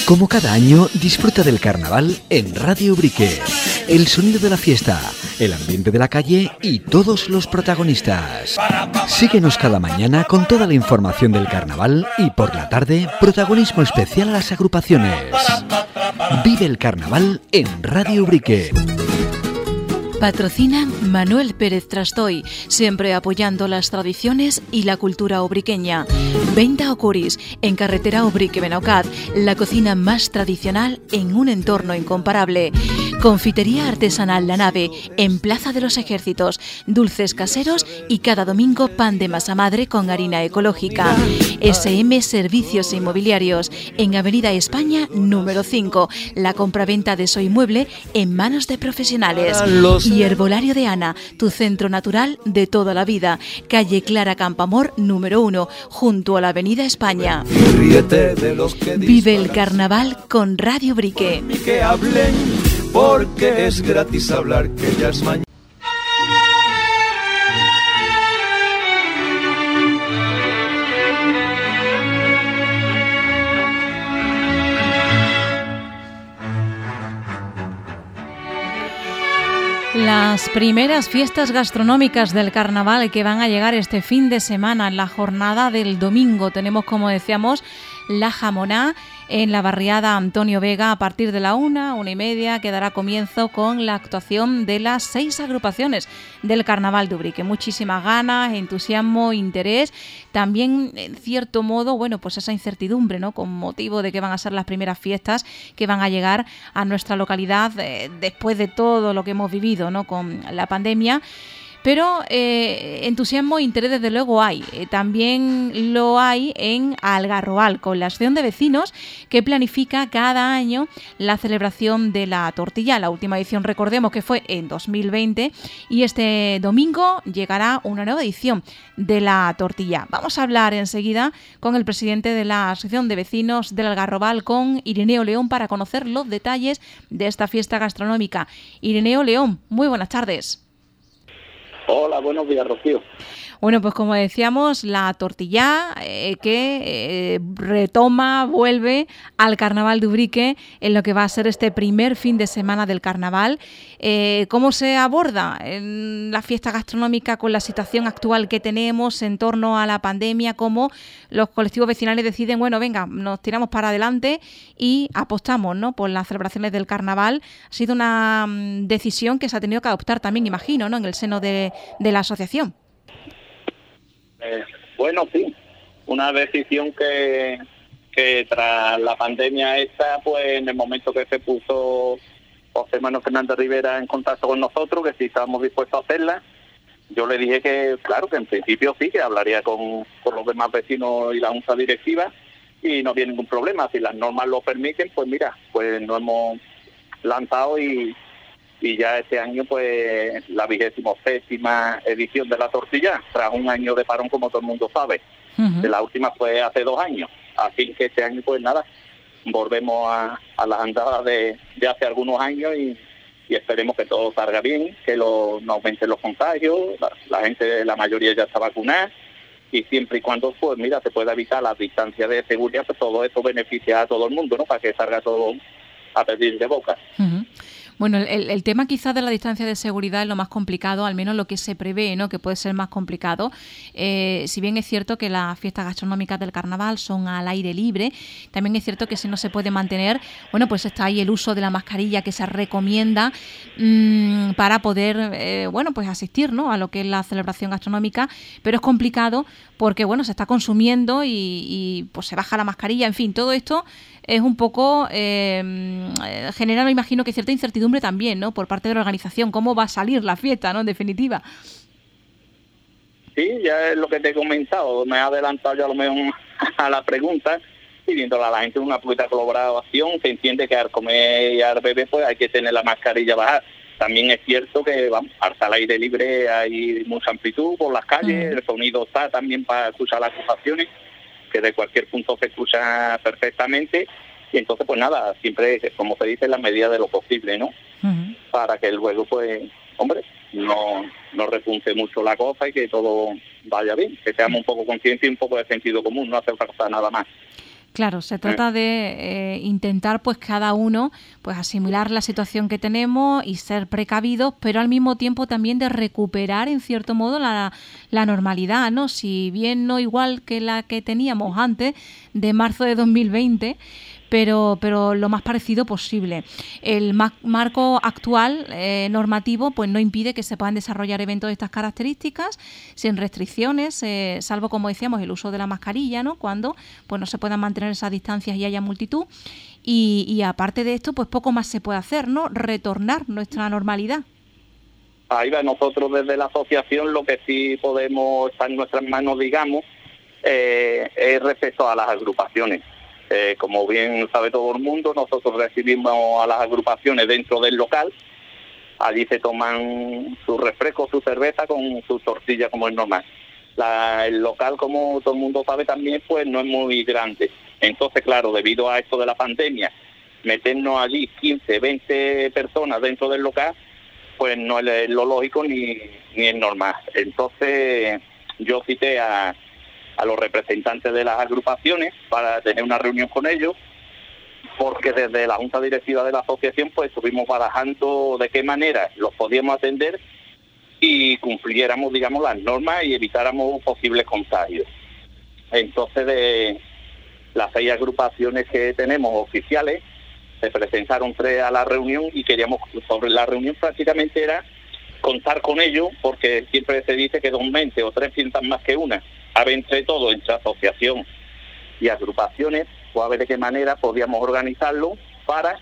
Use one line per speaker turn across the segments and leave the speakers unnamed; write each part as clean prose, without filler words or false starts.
Como cada año, disfruta del carnaval en Radio Ubrique. El sonido de la fiesta, el ambiente de la calle y todos los protagonistas. Síguenos cada mañana con toda la información del carnaval y por la tarde, protagonismo especial a las agrupaciones. Vive el carnaval en Radio Ubrique.
Patrocinan Manuel Pérez Trastoy, siempre apoyando las tradiciones y la cultura ubriqueña. Venta Ocuris, en carretera Ubrique-Benaucat, la cocina más tradicional en un entorno incomparable. Confitería artesanal La Nave, en Plaza de los Ejércitos, dulces caseros y cada domingo pan de masa madre con harina ecológica. SM Servicios Inmobiliarios, en Avenida España número 5, la compraventa de su inmueble en manos de profesionales. Y Herbolario de Ana, tu centro natural de toda la vida. Calle Clara Campoamor número 1, junto a la Avenida España. Vive el carnaval con Radio Ubrique.
Que hablen, porque es gratis hablar, que ya es mañana.
Las primeras fiestas gastronómicas del carnaval que van a llegar este fin de semana, en la jornada del domingo. Tenemos, como decíamos, la jamoná en la barriada Antonio Vega a partir de la 1:30, que dará comienzo con la actuación de las 6 agrupaciones del Carnaval de Ubrique. Muchísimas ganas, entusiasmo, interés, también en cierto modo, bueno, pues esa incertidumbre, ¿no?, con motivo de que van a ser las primeras fiestas que van a llegar a nuestra localidad después de todo lo que hemos vivido, ¿no?, con la pandemia. Pero entusiasmo e interés desde luego hay. También lo hay en Algarrobal, con la Asociación de Vecinos que planifica cada año la celebración de la tortilla. La última edición, recordemos que fue en 2020, y este domingo llegará una nueva edición de la tortilla. Vamos a hablar enseguida con el presidente de la Asociación de Vecinos del Algarrobal, con Ireneo León, para conocer los detalles de esta fiesta gastronómica. Ireneo León, muy buenas tardes.
Hola, buenos días, Rocío.
Bueno, pues como decíamos, la tortilla que vuelve al Carnaval de Ubrique en lo que va a ser este primer fin de semana del Carnaval. ¿Cómo se aborda en la fiesta gastronómica con la situación actual que tenemos en torno a la pandemia? ¿Cómo los colectivos vecinales deciden, bueno, venga, nos tiramos para adelante y apostamos, ¿no?, por las celebraciones del Carnaval? Ha sido una decisión que se ha tenido que adoptar también, imagino, ¿no?, en el seno de la asociación.
Bueno, sí, una decisión que tras la pandemia esta, pues en el momento que se puso José Manuel Fernández Rivera en contacto con nosotros, que sí estábamos dispuestos a hacerla, yo le dije que, claro, que en principio sí, que hablaría con los demás vecinos y la junta directiva, y no había ningún problema. Si las normas lo permiten, pues mira, pues nos hemos lanzado y ya este año, pues, la 27ª edición de la tortilla, tras un año de parón, como todo el mundo sabe. Uh-huh. De la última fue hace 2 años. Así que este año, pues nada, volvemos a las andadas de hace algunos años y esperemos que todo salga bien, que no aumenten los contagios, la gente, la mayoría ya está vacunada, y siempre y cuando, pues mira, se pueda evitar las distancias de seguridad, pues todo esto beneficia a todo el mundo, ¿no?, para que salga todo a pedir de boca.
Uh-huh. Bueno, el tema quizás de la distancia de seguridad es lo más complicado, al menos lo que se prevé, ¿no?, que puede ser más complicado. Si bien es cierto que las fiestas gastronómicas del Carnaval son al aire libre, también es cierto que si no se puede mantener, bueno, pues está ahí el uso de la mascarilla que se recomienda para poder, bueno, pues asistir, ¿no?, a lo que es la celebración gastronómica, pero es complicado porque, bueno, se está consumiendo y pues se baja la mascarilla, en fin, todo esto es un poco genera, me imagino, que cierta incertidumbre también, ¿no?, por parte de la organización. ¿Cómo va a salir la fiesta, ¿no?, en definitiva?
Sí, ya es lo que te he comentado. Me he adelantado ya a lo mejor a la pregunta, pidiéndole a la gente una poquita colaboración. Se entiende que al comer y al beber, pues hay que tener la mascarilla baja. También es cierto que, vamos, al estar al aire libre hay mucha amplitud por las calles, el sonido está también para escuchar las conversaciones, que de cualquier punto se escucha perfectamente, y entonces pues nada, siempre, como se dice, en la medida de lo posible, ¿no? Uh-huh. Para que luego, pues, hombre, no repunte mucho la cosa y que todo vaya bien, que seamos un poco conscientes y un poco de sentido común, no hace falta nada más.
Claro, se trata de intentar pues cada uno pues asimilar la situación que tenemos y ser precavidos, pero al mismo tiempo también de recuperar en cierto modo la normalidad, ¿no? Si bien no igual que la que teníamos antes de marzo de 2020, pero lo más parecido posible. El marco actual normativo pues no impide que se puedan desarrollar eventos de estas características sin restricciones, salvo, como decíamos, el uso de la mascarilla, ¿no? Cuando pues no se puedan mantener esas distancias y haya multitud. Y aparte de esto, pues poco más se puede hacer, ¿no? Retornar nuestra normalidad.
Ahí va, nosotros desde la asociación lo que sí podemos estar en nuestras manos, digamos, es respecto a las agrupaciones. Como bien sabe todo el mundo, nosotros recibimos a las agrupaciones dentro del local. Allí se toman su refresco, su cerveza con su tortilla, como es normal. El local, como todo el mundo sabe también, pues no es muy grande. Entonces, claro, debido a esto de la pandemia, meternos allí 15, 20 personas dentro del local, pues no es lo lógico ni es normal. Entonces, yo cité a los representantes de las agrupaciones para tener una reunión con ellos, porque desde la Junta Directiva de la asociación pues estuvimos barajando de qué manera los podíamos atender y cumpliéramos, digamos, las normas y evitáramos posibles contagios. Entonces, de las 6 agrupaciones que tenemos oficiales, se presentaron 3 a la reunión y queríamos, sobre la reunión prácticamente era contar con ellos, porque siempre se dice que 2 mentes o 3 piensan más que una. A ver, entre todo, entre asociación y agrupaciones, pues a ver de qué manera podíamos organizarlo para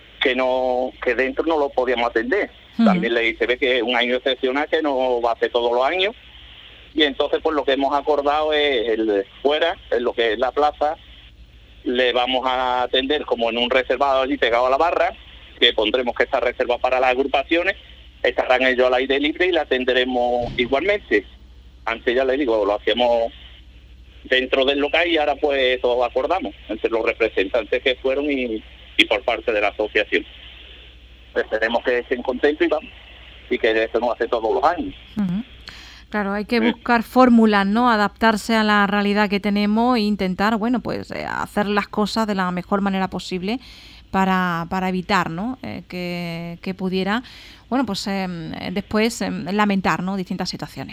que dentro no lo podíamos atender. También se ve que es un año excepcional que no va a ser todos los años, y entonces pues lo que hemos acordado es el fuera, en lo que es la plaza, le vamos a atender como en un reservado allí pegado a la barra, que pondremos que está reservado para las agrupaciones, estarán ellos al aire libre y la atenderemos igualmente. Antes, ya les digo, lo hacíamos dentro del local y ahora pues todos acordamos entre los representantes que fueron y por parte de la asociación. Esperemos que estén contentos y que eso no hace todos los años.
Uh-huh. Claro, hay que buscar fórmulas, ¿no? Adaptarse a la realidad que tenemos e intentar, bueno, pues hacer las cosas de la mejor manera posible para evitar, ¿no? Que pudiera, bueno, pues después lamentar, ¿no? Distintas situaciones.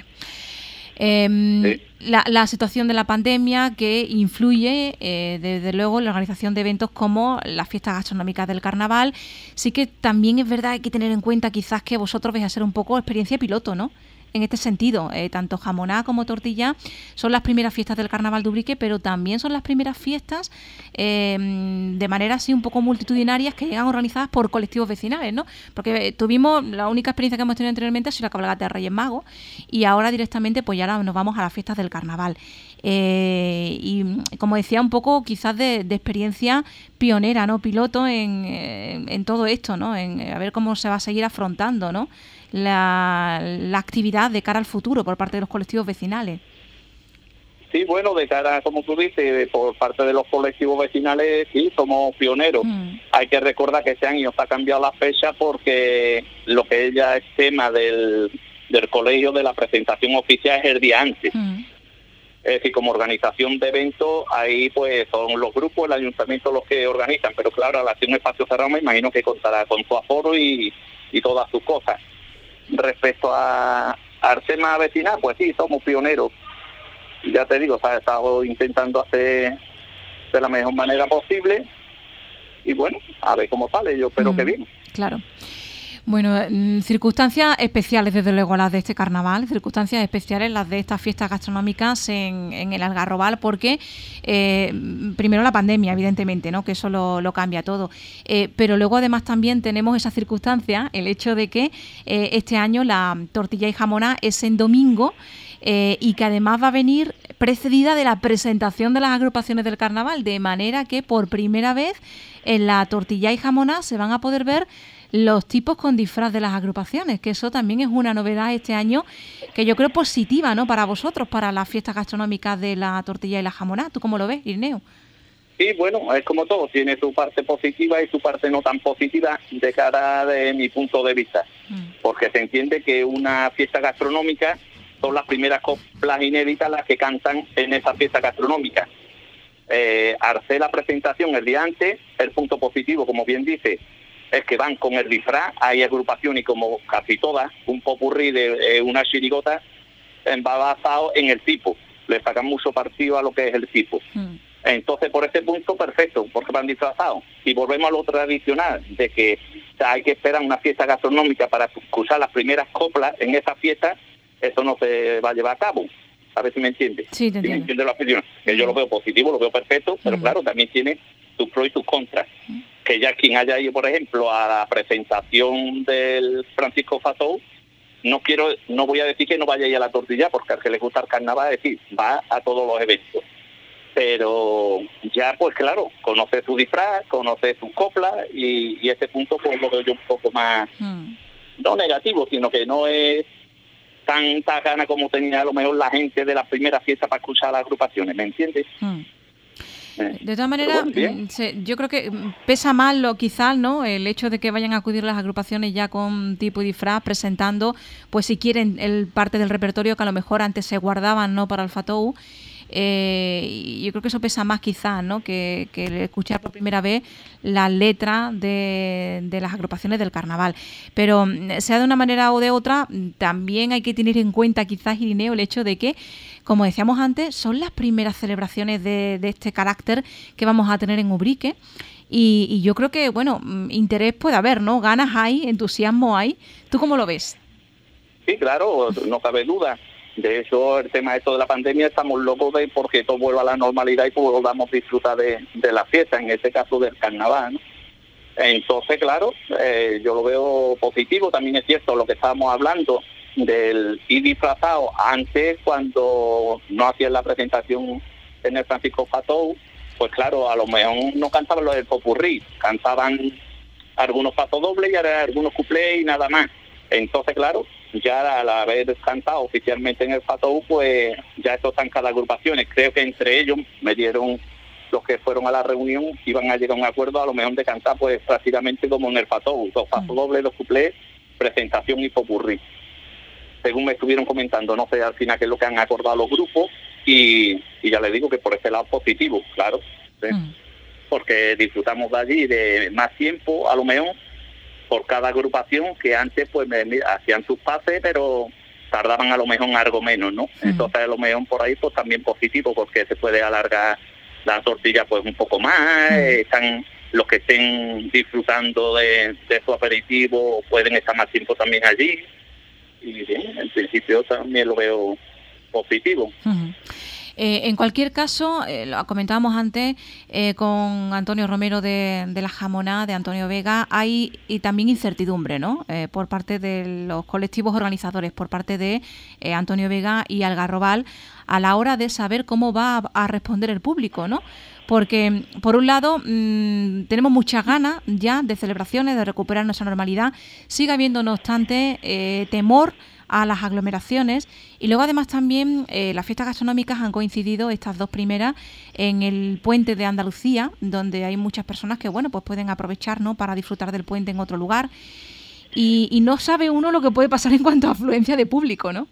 Sí. La situación de la pandemia que influye desde luego en la organización de eventos como las fiestas gastronómicas del carnaval. Sí que también es verdad, hay que tener en cuenta quizás que vosotros vais a ser un poco experiencia piloto, ¿no? En este sentido, tanto Jamoná como Tortilla son las primeras fiestas del Carnaval de Ubrique, pero también son las primeras fiestas de manera así un poco multitudinarias que llegan organizadas por colectivos vecinales, ¿no? Porque tuvimos, la única experiencia que hemos tenido anteriormente ha sido la cabalgata de Reyes Magos, y ahora directamente pues ya ahora nos vamos a las fiestas del Carnaval. Y como decía, un poco quizás de experiencia pionera, ¿no? Piloto en todo esto, ¿no? En a ver cómo se va a seguir afrontando, ¿no? La actividad de cara al futuro por parte de los colectivos vecinales.
Sí, bueno, de cara, como tú dices, por parte de los colectivos vecinales, sí, somos pioneros. Hay que recordar que este año se ha cambiado la fecha porque lo que ya es tema del colegio de la presentación oficial es el día antes. Es decir, como organización de eventos, ahí pues son los grupos, el ayuntamiento los que organizan, pero claro, al hacer un espacio cerrado me imagino que contará con su aforo y todas sus cosas. Respecto al tema vecinal, pues sí, somos pioneros. Ya te digo, se ha estado intentando hacer de la mejor manera posible y bueno, a ver cómo sale, yo espero que bien.
Claro. Bueno, circunstancias especiales desde luego las de este carnaval, circunstancias especiales las de estas fiestas gastronómicas en el Algarrobal, porque primero la pandemia, evidentemente, ¿no? Que eso lo cambia todo, pero luego además también tenemos esa circunstancia, el hecho de que este año la Tortilla y Jamoná es en domingo, y que además va a venir precedida de la presentación de las agrupaciones del carnaval, de manera que por primera vez en la Tortilla y Jamoná se van a poder ver los tipos con disfraz de las agrupaciones, que eso también es una novedad este año que yo creo positiva, ¿no? Para vosotros, para las fiestas gastronómicas de la Tortilla y la Jamoná. ¿Tú cómo lo ves, Irineo?
Sí, bueno, es como todo, tiene su parte positiva y su parte no tan positiva de cara de mi punto de vista, porque se entiende que una fiesta gastronómica son las primeras coplas inéditas las que cantan en esa fiesta gastronómica. al hacer la presentación el día antes, el punto positivo, como bien dice, es que van con el disfraz. Hay agrupaciones, y como casi todas, un popurrí de una chirigota va basado en el tipo. Le sacan mucho partido a lo que es el tipo. Entonces, por ese punto, perfecto, porque van disfrazados. Y volvemos a lo tradicional, de que hay que esperar una fiesta gastronómica para escuchar las primeras coplas en esa fiesta. Eso no se va a llevar a cabo. A ver si me entiende.
Sí, te entiendo.
Si me entiende la opinión. Que yo lo veo positivo, lo veo perfecto, pero claro, también tiene sus pros y sus contras. Que ya quien haya ido, por ejemplo, a la presentación del Francisco Fatou, no voy a decir que no vaya a ir a la tortilla, porque al que le gusta el carnaval, es decir, va a todos los eventos. Pero ya, pues claro, conoce su disfraz, conoce sus coplas, y ese punto pues lo veo yo un poco más, no negativo, sino que no es tanta gana como tenía a lo mejor la gente de las primeras fiestas para escuchar las agrupaciones, ¿me entiendes?
De todas maneras, yo creo que pesa más quizás, ¿no? El hecho de que vayan a acudir las agrupaciones ya con tipo y disfraz, presentando, pues si quieren, el parte del repertorio que a lo mejor antes se guardaban, ¿no?, para el Fatou. Y yo creo que eso pesa más quizás, ¿no?, que escuchar por primera vez las letras de las agrupaciones del carnaval. Pero sea de una manera o de otra, también hay que tener en cuenta quizás, Irineo, el hecho de que, como decíamos antes, son las primeras celebraciones de este carácter que vamos a tener en Ubrique. Y yo creo que, bueno, interés puede haber, ¿no? Ganas hay, entusiasmo hay. ¿Tú cómo lo ves?
Sí, claro, no cabe duda. De hecho, el tema de la pandemia, estamos locos de porque todo vuelva a la normalidad y podamos disfrutar de la fiesta, en este caso del carnaval, ¿no? Entonces, claro, yo lo veo positivo. También es cierto lo que estábamos hablando del ir disfrazado. Antes, cuando no hacían la presentación en el Francisco Fatou, pues claro, a lo mejor no cantaban los del popurrí, cantaban algunos pasodobles y algunos cuplés y nada más. Entonces, claro, ya al haber cantado oficialmente en el Fatou, pues ya esto está en cada agrupación. Creo que entre ellos me dieron, los que fueron a la reunión, iban a llegar a un acuerdo a lo mejor de cantar pues prácticamente como en el Fatou, 2 pasodobles, 2 cuplés, presentación y popurrí. Según me estuvieron comentando, no sé al final qué es lo que han acordado los grupos, y ya les digo que por ese lado positivo, claro, ¿sí? Porque disfrutamos de allí de más tiempo, a lo mejor, por cada agrupación, que antes pues hacían sus pases, pero tardaban a lo mejor algo menos, ¿no? Entonces a lo mejor por ahí pues también positivo, porque se puede alargar la tortilla pues un poco más, están los que estén disfrutando de su aperitivo, pueden estar más tiempo también allí, y bien, en principio también lo veo positivo.
En cualquier caso, lo comentábamos antes con Antonio Romero de la Jamoná, de Antonio Vega, hay y también incertidumbre, ¿no? Por parte de los colectivos organizadores, por parte de Antonio Vega y Algarrobal, a la hora de saber cómo va a responder el público, ¿no? Porque, por un lado, tenemos muchas ganas ya de celebraciones, de recuperar nuestra normalidad. Sigue habiendo, no obstante, temor a las aglomeraciones, y luego además también las fiestas gastronómicas han coincidido, estas 2 primeras, en el puente de Andalucía, donde hay muchas personas que, bueno, pues pueden aprovechar, ¿no?, para disfrutar del puente en otro lugar, y no sabe uno lo que puede pasar en cuanto a afluencia de público, ¿no?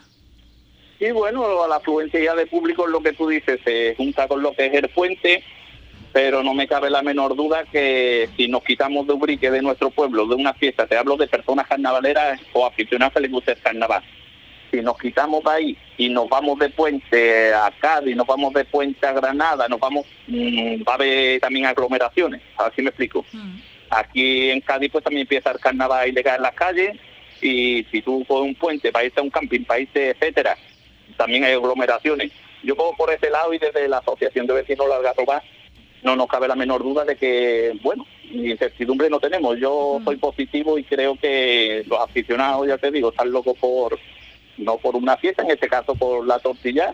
Sí, bueno, la afluencia ya de público es lo que tú dices, se junta con lo que es el puente, pero no me cabe la menor duda que si nos quitamos de Ubrique, de nuestro pueblo, de una fiesta, te hablo de personas carnavaleras o aficionadas que les gusta el carnaval, si nos quitamos de ahí y nos vamos de puente a Cádiz, nos vamos de puente a Granada, va a haber también aglomeraciones, así me explico. Aquí en Cádiz pues también empieza el carnaval ilegal en las calles, y si tú pones un puente para irte a un camping, para irte, etcétera, también hay aglomeraciones. Yo pongo por ese lado, y desde la Asociación de Vecinos de Algarrobal no nos cabe la menor duda de que, bueno, incertidumbre no tenemos. Yo soy positivo y creo que los aficionados, ya te digo, están locos no por una fiesta, en este caso por la tortilla,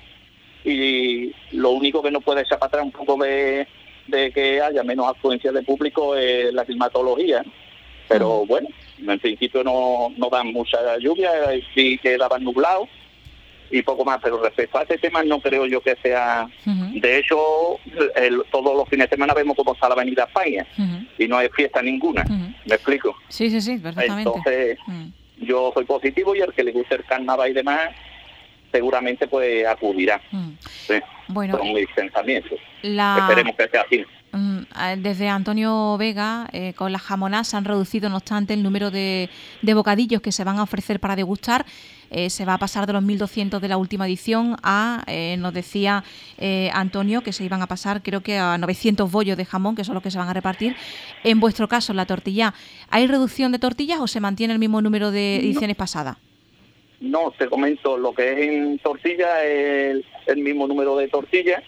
y lo único que nos puede echar para atrás un poco de que haya menos afluencia de público es la climatología. Pero bueno, en principio no dan mucha lluvia, sí que daban nublado y poco más, pero respecto a este tema no creo yo que sea... De hecho, todos los fines de semana vemos cómo está la Avenida España y no hay fiesta ninguna. ¿Me explico?
Sí, perfectamente.
Entonces, yo soy positivo, y al que le guste el carnaval y demás, seguramente pues acudirán. Sí.
Bueno,
son mis pensamientos. Esperemos que sea así.
Desde Antonio Vega, con las jamonas se han reducido, no obstante, el número de bocadillos que se van a ofrecer para degustar. Se va a pasar de los 1.200 de la última edición a, nos decía Antonio, que se iban a pasar creo que a 900 bollos de jamón, que son los que se van a repartir. En vuestro caso, en la tortilla, ¿hay reducción de tortillas o se mantiene el mismo número de ediciones pasadas?
No, te comento, lo que es en tortilla es el mismo número de tortillas,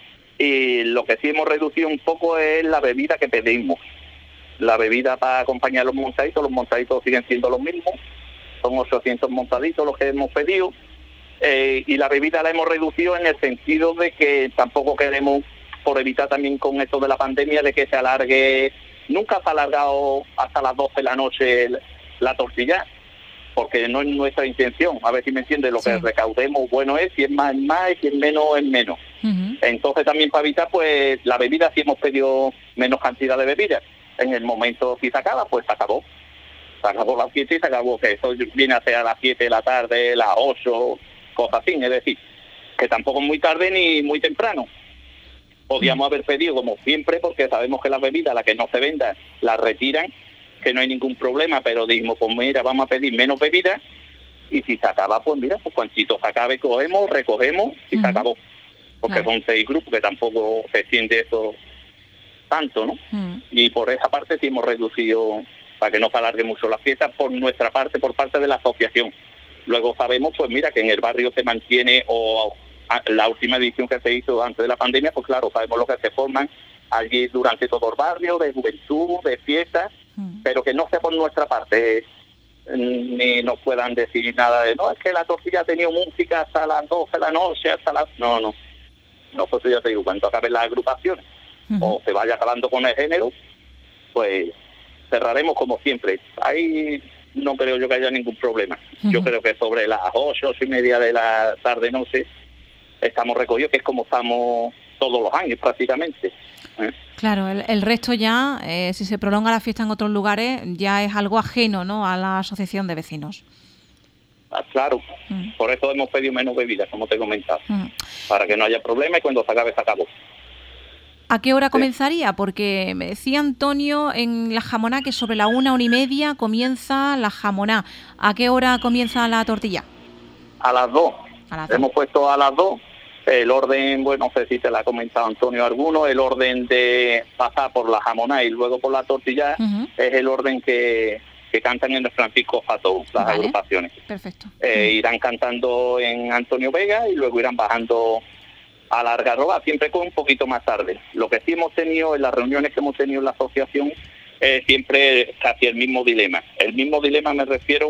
y lo que sí hemos reducido un poco es la bebida que pedimos. La bebida para acompañar los montaditos siguen siendo los mismos, son 800 montaditos los que hemos pedido, y la bebida la hemos reducido en el sentido de que tampoco queremos, por evitar también con esto de la pandemia, de que se alargue. Nunca se ha alargado hasta las 12 de la noche la tortilla, porque no es nuestra intención. A ver si me entiende, lo que recaudemos bueno es, si es más y si es menos es menos. Entonces también para evitar, pues la bebida, si hemos pedido menos cantidad de bebidas, en el momento si se acaba, pues se acabó la fiesta y se acabó, que eso viene a ser a las 7 de la tarde, las 8, cosas así, es decir, que tampoco es muy tarde ni muy temprano. Podíamos haber pedido como siempre, porque sabemos que las bebidas, las que no se vendan, las retiran, que no hay ningún problema, pero dijimos, pues mira, vamos a pedir menos bebidas, y si se acaba, pues mira, pues cuantito se acabe, recogemos y se acabó. Porque son 6 grupos, que tampoco se extiende eso tanto, ¿no? Y por esa parte sí hemos reducido, para que no se alargue mucho la fiesta, por nuestra parte, por parte de la asociación. Luego sabemos, pues mira, que en el barrio se mantiene, o la última edición que se hizo antes de la pandemia, pues claro, sabemos lo que se forman allí durante todo el barrio, de juventud, de fiestas, pero que no sea por nuestra parte, ni nos puedan decir nada de, no, es que la tortilla ha tenido música hasta las 12 de la noche, hasta las... No, pues ya te digo, cuando acaben las agrupaciones, o se vaya acabando con el género, pues cerraremos como siempre. Ahí no creo yo que haya ningún problema. Yo creo que sobre las 8:30 de la tarde, noche, estamos recogidos, que es como estamos todos los años prácticamente.
Claro, el resto ya, si se prolonga la fiesta en otros lugares, ya es algo ajeno, ¿no?, a la asociación de vecinos.
Claro, por eso hemos pedido menos bebidas, como te he comentado, para que no haya problema, y cuando se acabe, se acabó.
¿A qué hora comenzaría? Porque me decía Antonio en la jamoná que sobre la 1:30 comienza la jamoná. ¿A qué hora comienza la tortilla?
A las 2. Hemos puesto a las 2. El orden, bueno, no sé si te la ha comentado Antonio alguno, el orden de pasar por la jamoná y luego por la tortilla es el orden que cantan en el Francisco Fatou, las agrupaciones.
Perfecto.
Irán cantando en Antonio Vega y luego irán bajando a la Algarroba, siempre con un poquito más tarde. Lo que sí hemos tenido en las reuniones que hemos tenido en la asociación es siempre casi el mismo dilema. El mismo dilema me refiero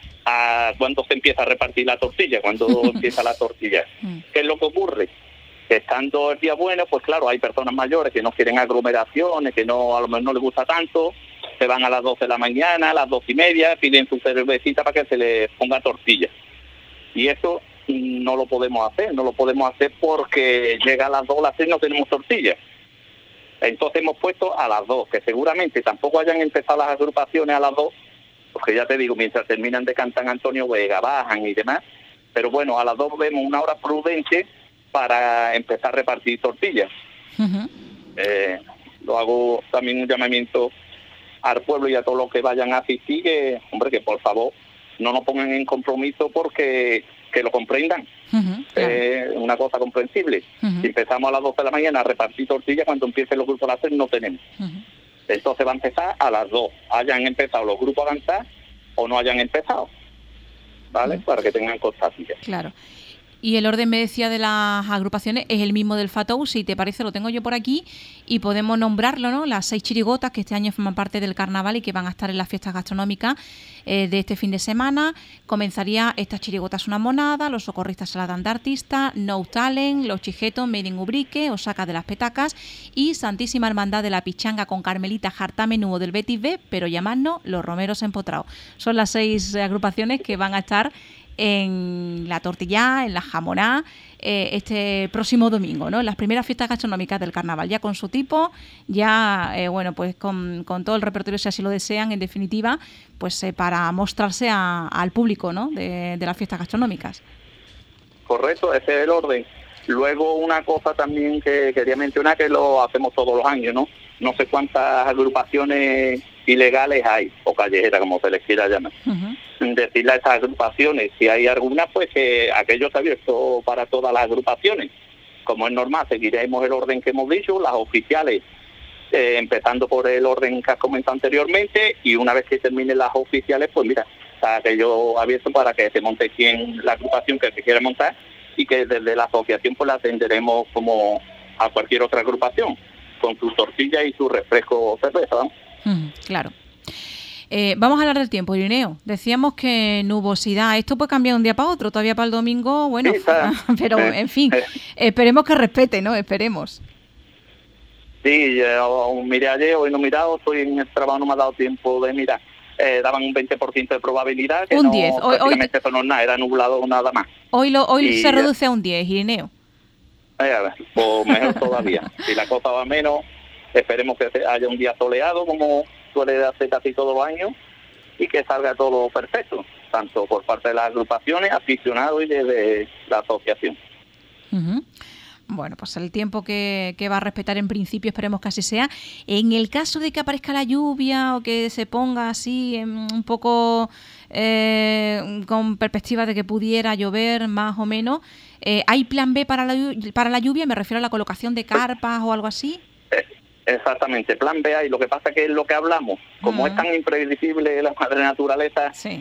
a cuando se empieza a repartir la tortilla, cuando empieza la tortilla. ¿Qué es lo que ocurre? Que estando el día bueno, pues claro, hay personas mayores que no quieren aglomeraciones, que no, a lo mejor no les gusta tanto, se van a las 12 de la mañana, a las 2:30, piden su cervecita para que se les ponga tortilla. Y eso no lo podemos hacer porque llega a las 2 o las 3 no tenemos tortilla. Entonces hemos puesto a las 2, que seguramente tampoco hayan empezado las agrupaciones a las 2, porque ya te digo, mientras terminan de cantar Antonio Vega, bajan y demás, pero bueno, a las 2 vemos una hora prudente para empezar a repartir tortillas. Lo hago también un llamamiento al pueblo y a todos los que vayan a asistir, que, hombre, que por favor no nos pongan en compromiso porque que lo comprendan. Claro. Una cosa comprensible. Si empezamos a las 12 de la mañana a repartir tortillas, cuando empiecen los grupos a hacer no tenemos. Entonces va a empezar a las 2, hayan empezado los grupos a cantar o no hayan empezado, ¿vale? Para que tengan constancia.
Claro. Y el orden, me decía, de las agrupaciones es el mismo del Fatou, si te parece, lo tengo yo por aquí y podemos nombrarlo, ¿no? Las 6 chirigotas que este año forman parte del carnaval y que van a estar en las fiestas gastronómicas de este fin de semana. Comenzaría estas chirigotas una monada, los socorristas se la dan de artista, No Talent, los chijetos, Made in Ubrique, Osaca de las Petacas y Santísima Hermandad de la Pichanga con Carmelita Jartá Menudo del Betis B, pero llamadnos los Romeros Empotrados. Son las 6 agrupaciones que van a estar en la tortilla, en la jamoná, este próximo domingo, ¿no? En las primeras fiestas gastronómicas del carnaval, ya con su tipo, ya, bueno, pues con todo el repertorio, si así lo desean, en definitiva, pues para mostrarse al público, ¿no? De las fiestas gastronómicas.
correcto, ese es el orden. Luego una cosa también que quería mencionar, que lo hacemos todos los años, ¿no? No sé cuántas agrupaciones ilegales hay, o callejeras, como se les quiera llamar. Decirle a estas agrupaciones, si hay alguna, pues que aquello está abierto para todas las agrupaciones. Como es normal, seguiremos el orden que hemos dicho, las oficiales, empezando por el orden que has comentado anteriormente, y una vez que terminen las oficiales, pues mira, está aquello abierto para que se monte quien la agrupación que se quiera montar, y que desde la asociación pues la atenderemos como a cualquier otra agrupación, con su tortilla y su refresco o cerveza, ¿no?
Claro. Vamos a hablar del tiempo, Irineo. Decíamos que nubosidad, esto puede cambiar de un día para otro, todavía para el domingo, bueno, sí, pero en fin, esperemos que respete, ¿no? Esperemos.
Sí, yo miré ayer, hoy no he mirado, estoy en el trabajo, no me ha dado tiempo de mirar. Daban un 20% de probabilidad, que
un
no,
10.
Prácticamente eso no es nada, era nublado nada más.
Hoy se reduce a un 10, Irineo.
Pues mejor todavía. Si la cosa va menos, esperemos que haya un día soleado, como suele hacer casi todos los años, y que salga todo perfecto, tanto por parte de las agrupaciones, aficionados y de la asociación.
Bueno, pues el tiempo que va a respetar en principio, esperemos que así sea. En el caso de que aparezca la lluvia o que se ponga así un poco con perspectiva de que pudiera llover más o menos, ¿hay plan B para la lluvia? Me refiero a la colocación de carpas o algo así.
Exactamente, plan B hay. Lo que pasa que es lo que hablamos. Como es tan impredecible la madre naturaleza, sí.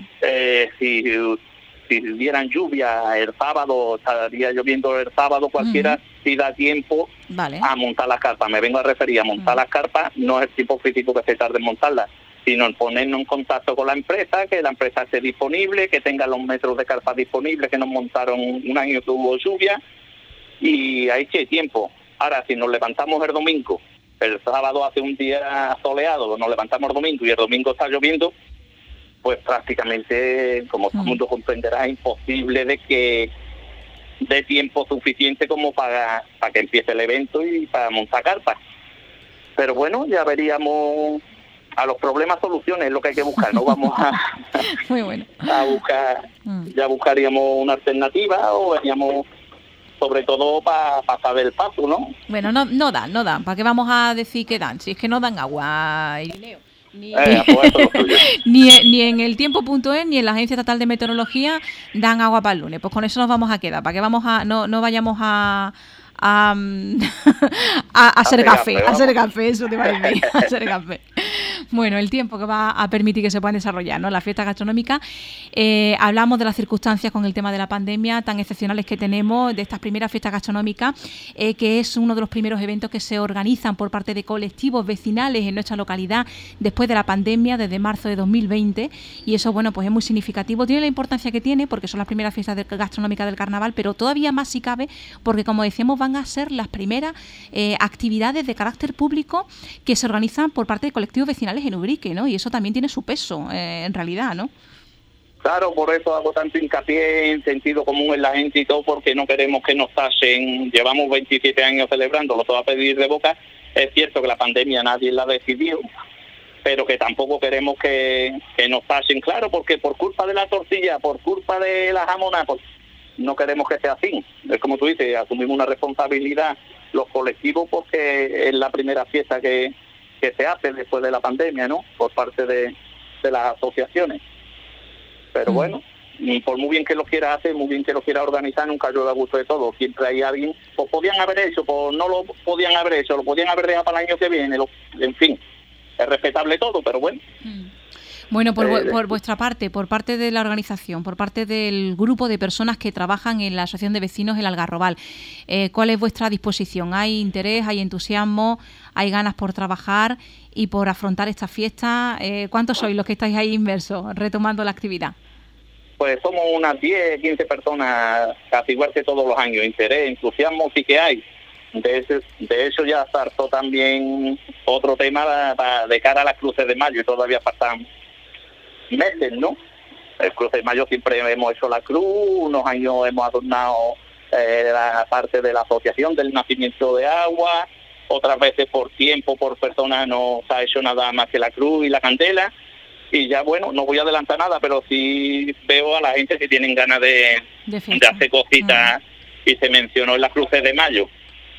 Si dieran lluvia el sábado, estaría lloviendo el sábado, cualquiera, si da tiempo a montar las carpas. Me vengo a referir a montar las carpas, no es el tipo físico que se tarde en montarlas, sino en ponernos en contacto con la empresa, que la empresa esté disponible, que tenga los metros de carpas disponibles, que nos montaron un año que hubo lluvia, y ahí sí hay tiempo. Ahora, si nos levantamos el domingo, el sábado hace un día soleado, nos levantamos el domingo y el domingo está lloviendo, pues prácticamente, como todo el mundo comprenderá, es imposible de que dé tiempo suficiente como para que empiece el evento y para montar carpas. Pero bueno, ya veríamos, a los problemas soluciones es lo que hay que buscar, no vamos
Muy bueno.
a buscar, ya buscaríamos una alternativa o veríamos sobre todo para saber el paso, ¿no?
Bueno, no dan, ¿para qué vamos a decir que dan? Si es que no dan agua, Irineo. Ni en el tiempo.es ni en la Agencia Estatal de Meteorología dan agua para el lunes. Pues con eso nos vamos a quedar, para que no vayamos a hacer café, eso te va a decir, hacer café. Bueno, el tiempo que va a permitir que se puedan desarrollar, ¿no?, las fiestas gastronómicas. Hablamos de las circunstancias con el tema de la pandemia tan excepcionales que tenemos, de estas primeras fiestas gastronómicas, que es uno de los primeros eventos que se organizan por parte de colectivos vecinales en nuestra localidad después de la pandemia, desde marzo de 2020, y eso, bueno, pues es muy significativo. Tiene la importancia que tiene porque son las primeras fiestas gastronómicas del carnaval, pero todavía más si cabe porque, como decíamos, van a ser las primeras actividades de carácter público que se organizan por parte de colectivos vecinales en Ubrique, ¿no? Y eso también tiene su peso, en realidad, ¿no?
Claro, por eso hago tanto hincapié en sentido común en la gente y todo, porque no queremos que nos tachen. Llevamos 27 años celebrándolo, todo a pedir de boca. Es cierto que la pandemia nadie la decidió, pero que tampoco queremos que nos tachen, claro, porque por culpa de la tortilla, por culpa de la jamona, pues no queremos que sea así. Es como tú dices, asumimos una responsabilidad los colectivos porque es la primera fiesta que se hace después de la pandemia, ¿no?, por parte de las asociaciones. Pero bueno, por muy bien que lo quiera hacer, muy bien que lo quiera organizar, nunca yo da gusto de todo. Siempre hay alguien, pues podían haber hecho, pues no lo podían haber hecho, lo podían haber dejado para el año que viene, en fin, es respetable todo, pero bueno.
Bueno, por vuestra parte, por parte de la organización, por parte del grupo de personas que trabajan en la Asociación de Vecinos El Algarrobal, ¿cuál es vuestra disposición? ¿Hay interés, hay entusiasmo, hay ganas por trabajar y por afrontar esta fiesta? ¿Cuántos sois los que estáis ahí inmersos, retomando la actividad?
Pues somos unas 10, 15 personas, casi igual que todos los años. Interés, entusiasmo sí que hay. De eso ya saltó también otro tema de cara a las cruces de mayo, y todavía faltan meses, ¿no? El cruce de mayo siempre hemos hecho la cruz, unos años hemos adornado la parte de la asociación del nacimiento de agua, otras veces por tiempo, por personas no se ha hecho nada más que la cruz y la candela, y ya bueno, no voy a adelantar nada, pero sí veo a la gente que tienen ganas de hacer cositas, y se mencionó en las cruces de mayo.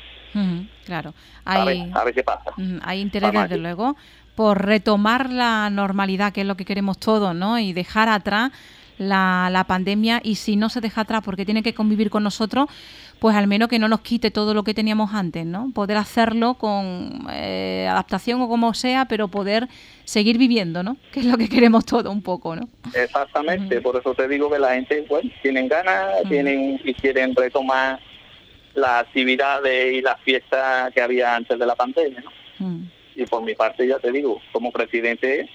Claro,
a ver qué pasa.
Hay interés desde luego por retomar la normalidad, que es lo que queremos todos, ¿no? Y dejar atrás la pandemia, y si no se deja atrás porque tiene que convivir con nosotros, pues al menos que no nos quite todo lo que teníamos antes, ¿no? Poder hacerlo con adaptación o como sea, pero poder seguir viviendo, ¿no? Que es lo que queremos todos un poco, ¿no?
Exactamente, por eso te digo que la gente, bueno, tienen ganas, quieren retomar las actividades y las fiestas que había antes de la pandemia, ¿no? Y por mi parte, ya te digo, como presidente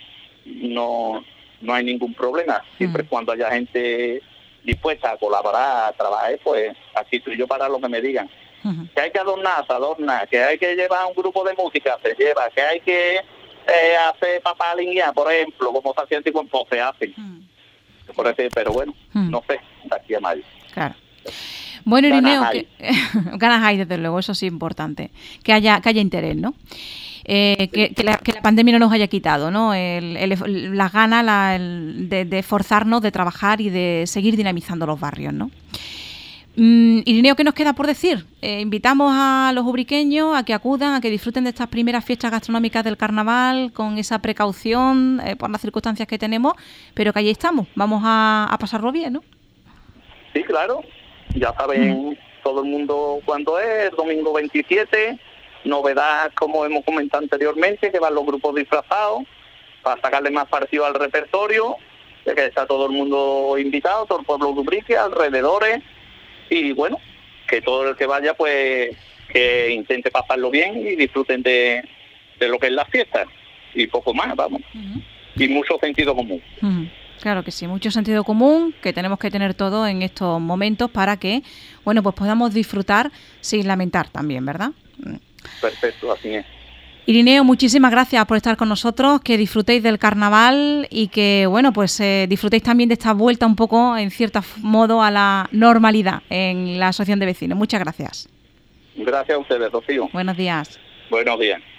no hay ningún problema, siempre cuando haya gente dispuesta a colaborar, a trabajar, pues aquí estoy yo para lo que me digan. Que hay que adornar, que hay que llevar un grupo de música, se lleva, que hay que hacer papá línea, por ejemplo, como se hacía antiguo, pues se hace. Pero bueno, no sé, de aquí a mayo.
Claro. Bueno, Irineo, ganas hay, desde luego, eso sí es importante, que haya interés, ¿no? Que la pandemia no nos haya quitado, ¿no? Las ganas de esforzarnos, de trabajar y de seguir dinamizando los barrios, ¿no? Irineo, ¿qué nos queda por decir? Invitamos a los ubriqueños a que acudan, a que disfruten de estas primeras fiestas gastronómicas del carnaval con esa precaución por las circunstancias que tenemos, pero que allí estamos, vamos a pasarlo bien, ¿no?
Sí, claro, ya saben todo el mundo cuándo es, domingo 27. Novedad, como hemos comentado anteriormente, que van los grupos disfrazados para sacarle más partido al repertorio, ya que está todo el mundo invitado, todo el pueblo de Ubrique, alrededores, y bueno, que todo el que vaya, pues, que intente pasarlo bien y disfruten de lo que es la fiesta, y poco más, vamos, y mucho sentido común.
Claro que sí, mucho sentido común que tenemos que tener todo en estos momentos para que, bueno, pues podamos disfrutar sin lamentar también, ¿verdad?
Perfecto, así es.
Irineo, muchísimas gracias por estar con nosotros, que disfrutéis del carnaval y que, bueno, pues disfrutéis también de esta vuelta un poco, en cierto modo, a la normalidad en la Asociación de Vecinos. Muchas gracias.
Gracias a ustedes, Rocío.
Buenos días.
Buenos días.